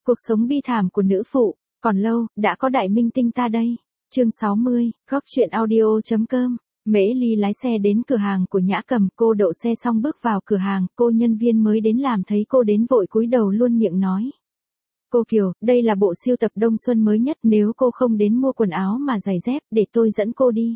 Cuộc sống bi thảm của nữ phụ, còn lâu, đã có đại minh tinh ta đây. Chương 60, góc truyện audio.com. Mễ Ly lái xe đến cửa hàng của Nhã Cầm, cô đậu xe xong bước vào cửa hàng, cô nhân viên mới đến làm thấy cô đến vội cúi đầu luôn miệng nói. Cô Kiều, đây là bộ siêu tập đông xuân mới nhất, nếu cô không đến mua quần áo mà giày dép, để tôi dẫn cô đi.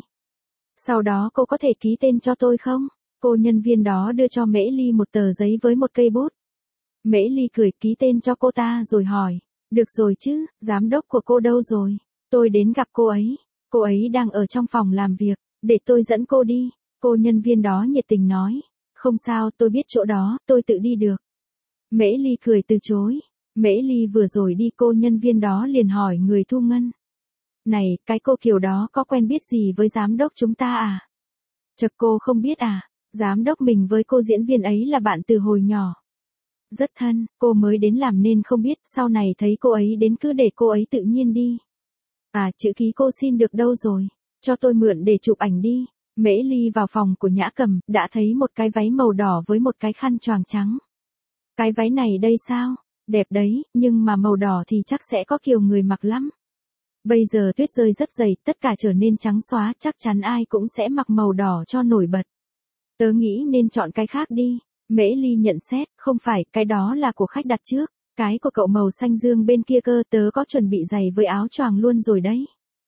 Sau đó cô có thể ký tên cho tôi không? Cô nhân viên đó đưa cho Mễ Ly một tờ giấy với một cây bút. Mễ Ly cười ký tên cho cô ta rồi hỏi. Được rồi chứ, giám đốc của cô đâu rồi? Tôi đến gặp cô ấy đang ở trong phòng làm việc, để tôi dẫn cô đi. Cô nhân viên đó nhiệt tình nói. Không sao, tôi biết chỗ đó, tôi tự đi được. Mễ Ly cười từ chối. Mễ Ly vừa rồi đi, cô nhân viên đó liền hỏi người thu ngân. Này, cái cô Kiều đó có quen biết gì với giám đốc chúng ta à? Chật, cô không biết à? Giám đốc mình với cô diễn viên ấy là bạn từ hồi nhỏ. Rất thân, cô mới đến làm nên không biết, sau này thấy cô ấy đến cứ để cô ấy tự nhiên đi. À, chữ ký cô xin được đâu rồi? Cho tôi mượn để chụp ảnh đi. Mễ Ly vào phòng của Nhã Cầm, đã thấy một cái váy màu đỏ với một cái khăn choàng trắng. Cái váy này đây sao? Đẹp đấy, nhưng mà màu đỏ thì chắc sẽ có kiểu người mặc lắm. Bây giờ tuyết rơi rất dày, tất cả trở nên trắng xóa, chắc chắn ai cũng sẽ mặc màu đỏ cho nổi bật. Tớ nghĩ nên chọn cái khác đi. Mễ Ly nhận xét, không phải, cái đó là của khách đặt trước. Cái của cậu màu xanh dương bên kia cơ, tớ có chuẩn bị giày với áo choàng luôn rồi đấy.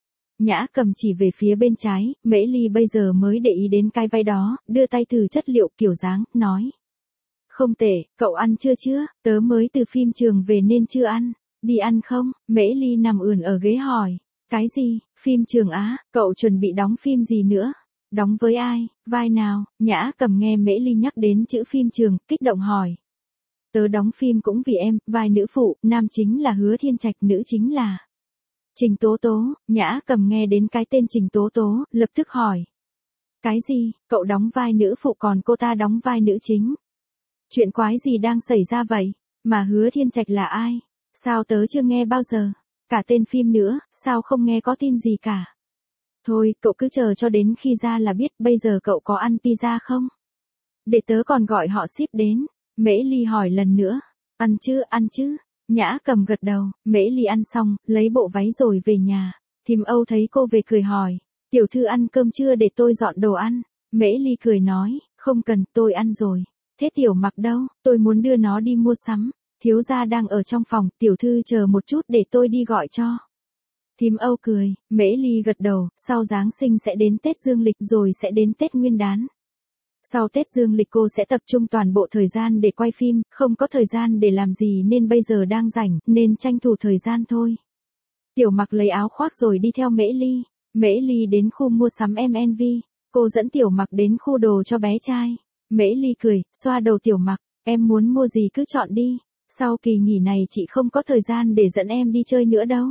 Nhã Cầm chỉ về phía bên trái, Mễ Ly bây giờ mới để ý đến cái váy đó, đưa tay thử chất liệu kiểu dáng, nói. Không tệ, cậu ăn chưa? Tớ mới từ phim trường về nên chưa ăn. Đi ăn không? Mễ Ly nằm ườn ở ghế hỏi. Cái gì? Phim trường á? Cậu chuẩn bị đóng phim gì nữa? Đóng với ai? Vai nào? Nhã Cầm nghe Mễ Ly nhắc đến chữ phim trường, kích động hỏi. Tớ đóng phim cũng vì em, vai nữ phụ, nam chính là Hứa Thiên Trạch, nữ chính là Trình Tố Tố. Nhã Cầm nghe đến cái tên Trình Tố Tố, lập tức hỏi. Cái gì? Cậu đóng vai nữ phụ còn cô ta đóng vai nữ chính? Chuyện quái gì đang xảy ra vậy? Mà Hứa Thiên Trạch là ai? Sao tớ chưa nghe bao giờ? Cả tên phim nữa, sao không nghe có tin gì cả? Thôi, cậu cứ chờ cho đến khi ra là biết. Bây giờ cậu có ăn pizza không? Để tớ còn gọi họ ship đến. Mễ Ly hỏi lần nữa. Ăn chứ. Nhã Cầm gật đầu. Mễ Ly ăn xong, lấy bộ váy rồi về nhà. Thím Âu thấy cô về cười hỏi. Tiểu thư ăn cơm chưa để tôi dọn đồ ăn? Mễ Ly cười nói. Không cần, tôi ăn rồi. Thế Tiểu Mặc đâu? Tôi muốn đưa nó đi mua sắm. Thiếu gia đang ở trong phòng, tiểu thư chờ một chút để tôi đi gọi cho. Thím Âu cười, Mễ Ly gật đầu, sau Giáng sinh sẽ đến Tết Dương lịch rồi sẽ đến Tết Nguyên đán. Sau Tết Dương lịch cô sẽ tập trung toàn bộ thời gian để quay phim, không có thời gian để làm gì nên bây giờ đang rảnh, nên tranh thủ thời gian thôi. Tiểu Mặc lấy áo khoác rồi đi theo Mễ Ly. Mễ Ly đến khu mua sắm MNV, cô dẫn Tiểu Mặc đến khu đồ cho bé trai. Mễ Ly cười, xoa đầu Tiểu Mặc, em muốn mua gì cứ chọn đi. Sau kỳ nghỉ này chị không có thời gian để dẫn em đi chơi nữa đâu.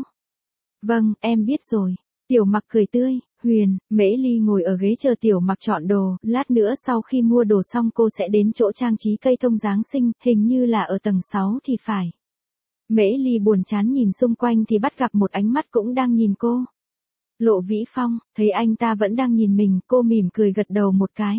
Vâng, em biết rồi. Tiểu Mặc cười tươi, Huyền. Mễ Ly ngồi ở ghế chờ Tiểu Mặc chọn đồ, lát nữa sau khi mua đồ xong cô sẽ đến chỗ trang trí cây thông Giáng sinh, hình như là ở tầng 6 thì phải. Mễ Ly buồn chán nhìn xung quanh thì bắt gặp một ánh mắt cũng đang nhìn cô. Lộ Vĩ Phong, thấy anh ta vẫn đang nhìn mình, cô mỉm cười gật đầu một cái.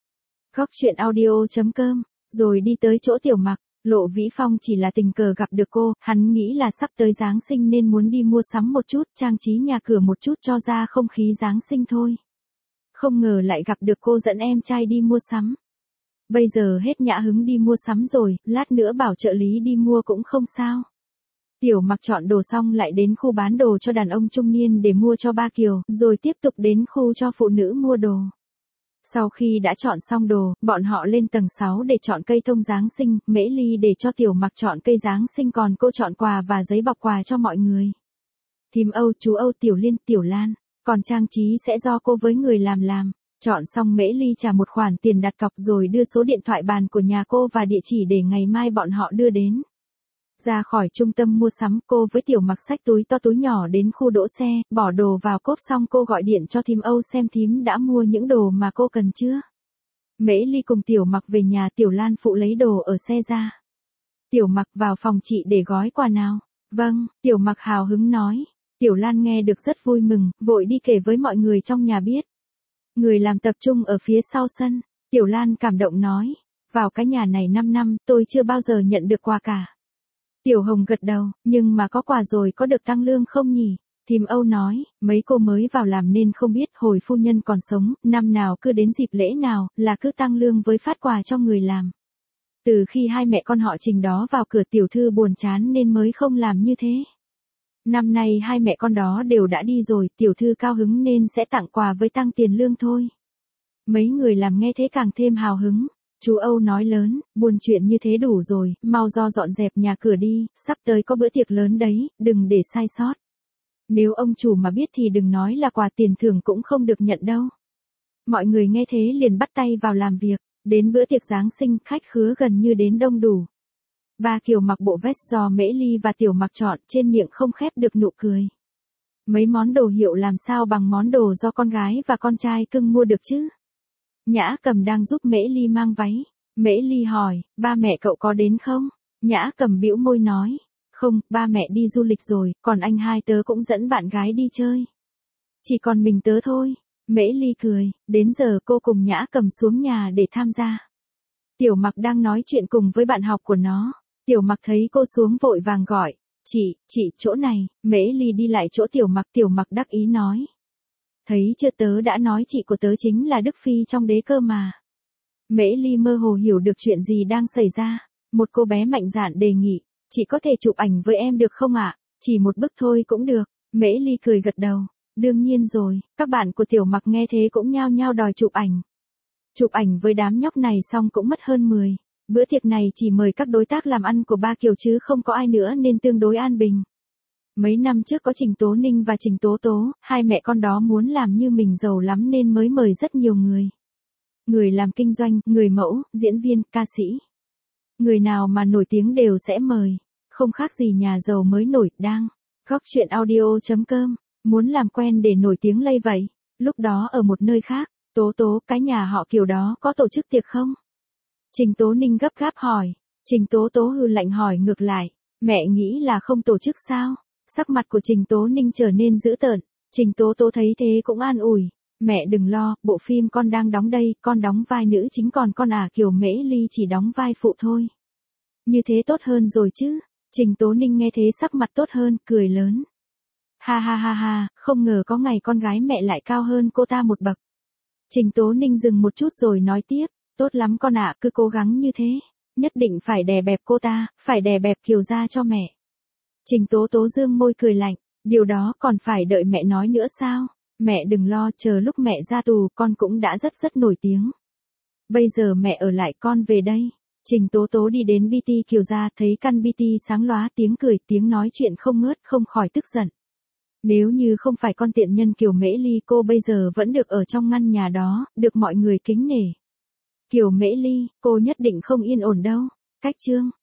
Góc truyện audio.com, rồi đi tới chỗ Tiểu Mặc. Lộ Vĩ Phong chỉ là tình cờ gặp được cô, hắn nghĩ là sắp tới Giáng sinh nên muốn đi mua sắm một chút, trang trí nhà cửa một chút cho ra không khí Giáng sinh thôi. Không ngờ lại gặp được cô dẫn em trai đi mua sắm. Bây giờ hết nhã hứng đi mua sắm rồi, lát nữa bảo trợ lý đi mua cũng không sao. Tiểu Mặc chọn đồ xong lại đến khu bán đồ cho đàn ông trung niên để mua cho ba Kiều, rồi tiếp tục đến khu cho phụ nữ mua đồ. Sau khi đã chọn xong đồ, bọn họ lên tầng 6 để chọn cây thông Giáng sinh, Mễ Ly để cho Tiểu Mặc chọn cây Giáng sinh còn cô chọn quà và giấy bọc quà cho mọi người. Thím Âu, chú Âu, Tiểu Liên, Tiểu Lan, còn trang trí sẽ do cô với người làm. Chọn xong Mễ Ly trả một khoản tiền đặt cọc rồi đưa số điện thoại bàn của nhà cô và địa chỉ để ngày mai bọn họ đưa đến. Ra khỏi trung tâm mua sắm, cô với Tiểu Mặc xách túi to túi nhỏ đến khu đỗ xe, bỏ đồ vào cốp xong cô gọi điện cho thím Âu xem thím đã mua những đồ mà cô cần chưa. Mễ Ly cùng Tiểu Mặc về nhà, Tiểu Lan phụ lấy đồ ở xe ra. Tiểu Mặc vào phòng chị để gói quà nào. Vâng, Tiểu Mặc hào hứng nói. Tiểu Lan nghe được rất vui mừng, vội đi kể với mọi người trong nhà biết. Người làm tập trung ở phía sau sân. Tiểu Lan cảm động nói. Vào cái nhà này 5 năm, tôi chưa bao giờ nhận được quà cả. Tiểu Hồng gật đầu, nhưng mà có quà rồi có được tăng lương không nhỉ? Thím Âu nói, mấy cô mới vào làm nên không biết hồi phu nhân còn sống, năm nào cứ đến dịp lễ nào là cứ tăng lương với phát quà cho người làm. Từ khi hai mẹ con họ Trình đó vào cửa tiểu thư buồn chán nên mới không làm như thế. Năm nay hai mẹ con đó đều đã đi rồi, tiểu thư cao hứng nên sẽ tặng quà với tăng tiền lương thôi. Mấy người làm nghe thế càng thêm hào hứng. Chú Âu nói lớn, buồn chuyện như thế đủ rồi, mau dọn dẹp nhà cửa đi, sắp tới có bữa tiệc lớn đấy, đừng để sai sót. Nếu ông chủ mà biết thì đừng nói là quà tiền thưởng cũng không được nhận đâu. Mọi người nghe thế liền bắt tay vào làm việc, đến bữa tiệc Giáng sinh khách khứa gần như đến đông đủ. Ba Kiều mặc bộ vest do Mễ Ly và Tiểu Mặc chọn, trên miệng không khép được nụ cười. Mấy món đồ hiệu làm sao bằng món đồ do con gái và con trai cưng mua được chứ? Nhã Cầm đang giúp Mễ Ly mang váy. Mễ Ly hỏi, ba mẹ cậu có đến không? Nhã Cầm bĩu môi nói, không, ba mẹ đi du lịch rồi, còn anh hai tớ cũng dẫn bạn gái đi chơi. Chỉ còn mình tớ thôi. Mễ Ly cười, đến giờ cô cùng Nhã Cầm xuống nhà để tham gia. Tiểu Mặc đang nói chuyện cùng với bạn học của nó. Tiểu Mặc thấy cô xuống vội vàng gọi, chị, chỗ này. Mễ Ly đi lại chỗ Tiểu Mặc đắc ý nói. Thấy chưa, tớ đã nói chị của tớ chính là Đức Phi trong đế cơ mà. Mễ Ly mơ hồ hiểu được chuyện gì đang xảy ra. Một cô bé mạnh dạn đề nghị, chị có thể chụp ảnh với em được không ạ? Chỉ một bức thôi cũng được. Mễ Ly cười gật đầu. Đương nhiên rồi, các bạn của Tiểu Mặc nghe thế cũng nhao nhao đòi chụp ảnh. Chụp ảnh với đám nhóc này xong cũng mất hơn 10. Bữa tiệc này chỉ mời các đối tác làm ăn của ba Kiều chứ không có ai nữa nên tương đối an bình. Mấy năm trước có Trình Tố Ninh và Trình Tố Tố, hai mẹ con đó muốn làm như mình giàu lắm nên mới mời rất nhiều người. Người làm kinh doanh, người mẫu, diễn viên, ca sĩ. Người nào mà nổi tiếng đều sẽ mời. Không khác gì nhà giàu mới nổi, đang. Góc chuyện audio.com. Muốn làm quen để nổi tiếng lây vậy. Lúc đó ở một nơi khác, Tố Tố, cái nhà họ Kiều đó có tổ chức tiệc không? Trình Tố Ninh gấp gáp hỏi. Trình Tố Tố hừ lạnh hỏi ngược lại. Mẹ nghĩ là không tổ chức sao? Sắc mặt của Trình Tố Ninh trở nên dữ tợn. Trình Tố Tố thấy thế cũng an ủi. Mẹ đừng lo, bộ phim con đang đóng đây, con đóng vai nữ chính còn con Kiều Mễ Ly chỉ đóng vai phụ thôi. Như thế tốt hơn rồi chứ. Trình Tố Ninh nghe thế sắc mặt tốt hơn, cười lớn. Ha ha ha ha, không ngờ có ngày con gái mẹ lại cao hơn cô ta một bậc. Trình Tố Ninh dừng một chút rồi nói tiếp, tốt lắm con ạ, cứ cố gắng như thế. Nhất định phải đè bẹp cô ta, phải đè bẹp Kiều gia cho mẹ. Trình Tố Tố dương môi cười lạnh, điều đó còn phải đợi mẹ nói nữa sao? Mẹ đừng lo, chờ lúc mẹ ra tù con cũng đã rất nổi tiếng. Bây giờ mẹ ở lại, con về đây. Trình Tố Tố đi đến BT Kiều gia, thấy căn BT sáng lóa, tiếng cười, tiếng nói chuyện không ngớt, không khỏi tức giận. Nếu như không phải con tiện nhân Kiều Mễ Ly, cô bây giờ vẫn được ở trong ngăn nhà đó, được mọi người kính nể. Kiều Mễ Ly, cô nhất định không yên ổn đâu. Cách chương